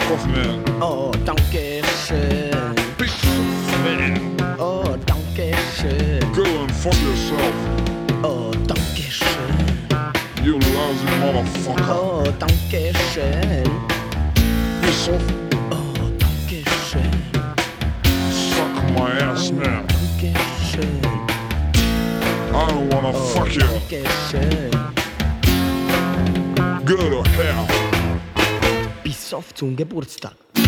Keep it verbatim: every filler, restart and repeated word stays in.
off, man. Oh, danke schön. Big man. Oh, danke schön. Go and fuck yourself. Oh, danke schön. You lousy motherfucker. Oh, danke schön. Piss off. Oh, danke schön. Suck my ass, man. Danke schön. I don't wanna Oh, fuck you. danke schön. Go to hell. Bis auf zum Geburtstag.